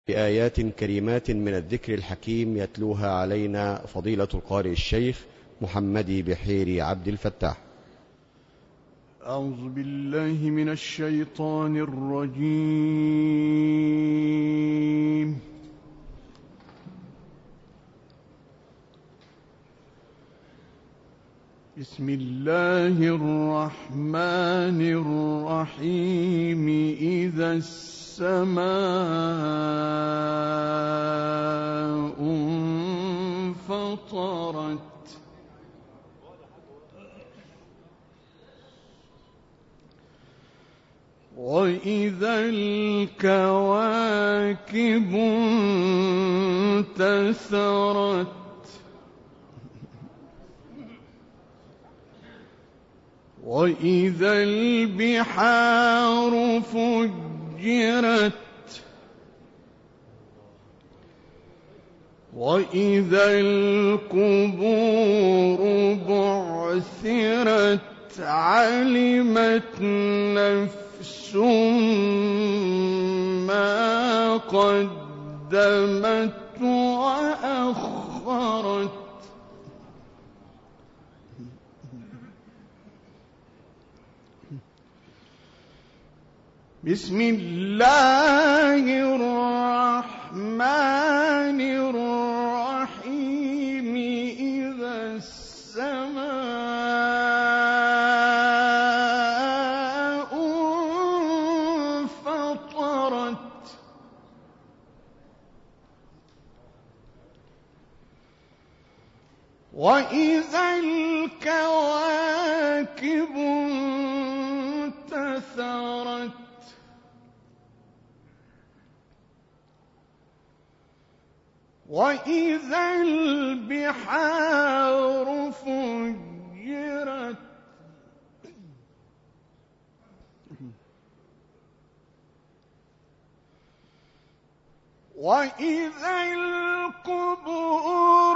بآيات كريمات من الذكر الحكيم يتلوها علينا فضيلة القارئ الشيخ محمد بحيري عبد الفتاح. أعوذ بالله من الشيطان الرجيم. بسم الله الرحمن الرحيم. إذا السماء انفطرت وإذا الكواكب انتثرت وإذا البحار فجرت وإذا القبور بعثرت علمت نفس ما قدمت وأخرت. بسم الله الرحمن الرحيم. إذا السماء انفطرت وإذا الكواكب انتثرت وإذا البحار فجرت وإذا القبور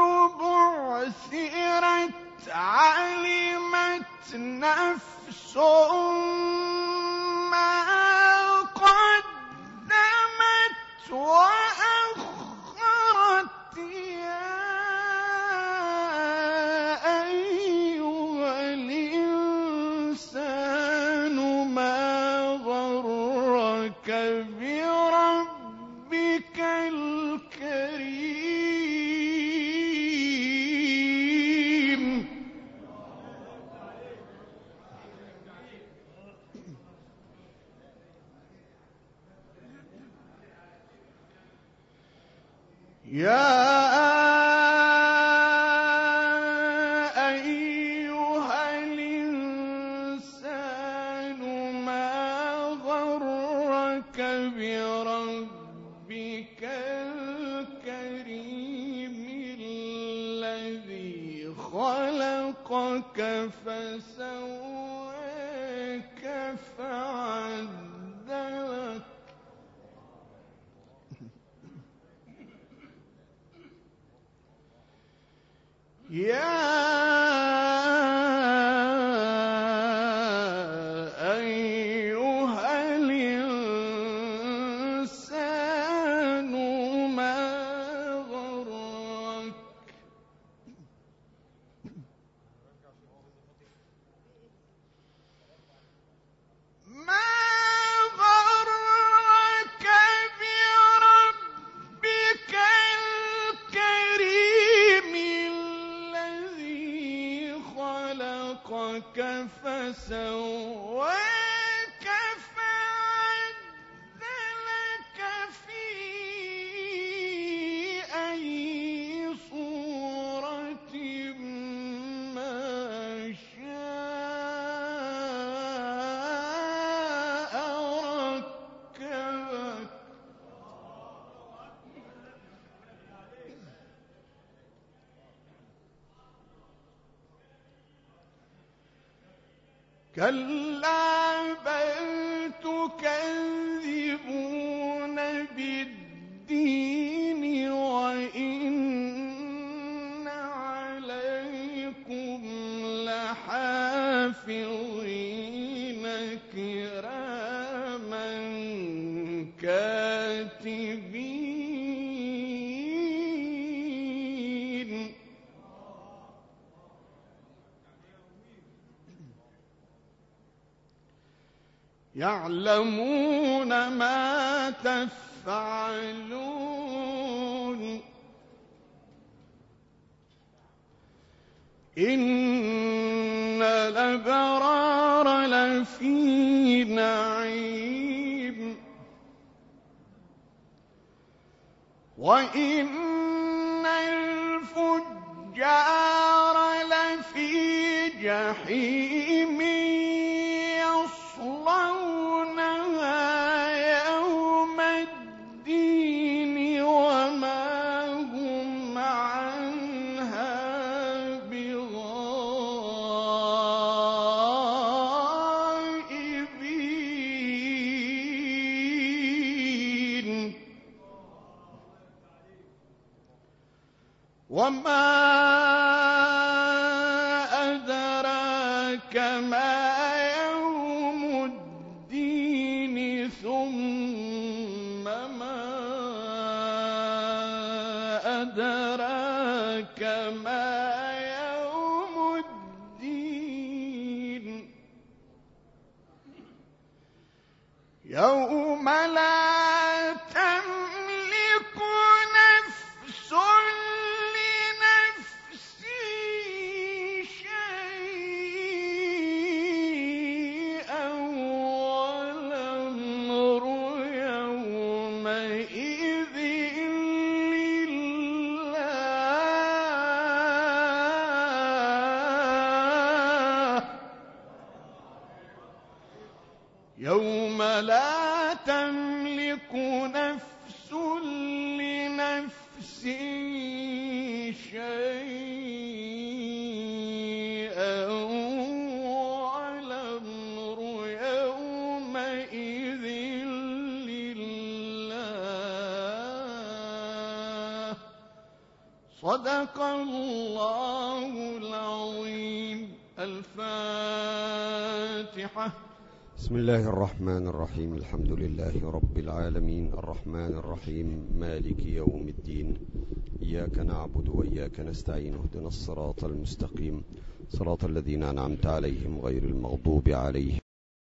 بعثرت علمت نفس ما قدمت وأخرت. يا أيها الإنسان ما غرك بربك الكريم. يا أيها الإنسان ما غرك بربك الكريم الذي خلقك فسواك فعدلك يا أيها الإنسان ما غرك بربك الكريم الذي خلقك فسواك فعدلك في أي صورة ما شاء ركبك. كلا بل تكذبون بالدين وإن عليكم لحافظين كراما كاتبين يعلمون ما تفعلون إن الأبرار لفي نعيم وإن الفجار لفي جحيم يصلونها يوم الدين وما هم عنها بغائبين وما أدراك ما يوم الدين ثم ما أدراك ما يوم الدين يوم لا تملك نفس لنفس شيئا والأمر يومئذ لله يوم لا تملك نفس لنفس شيئا والأمر يومئذ لله صدق الله العظيم. الفاتحة. بسم الله الرحمن الرحيم. الحمد لله رب العالمين الرحمن الرحيم مالك يوم الدين إياك نعبد وإياك نستعين اهدنا الصراط المستقيم صراط الذين أنعمت عليهم غير المغضوب عليهم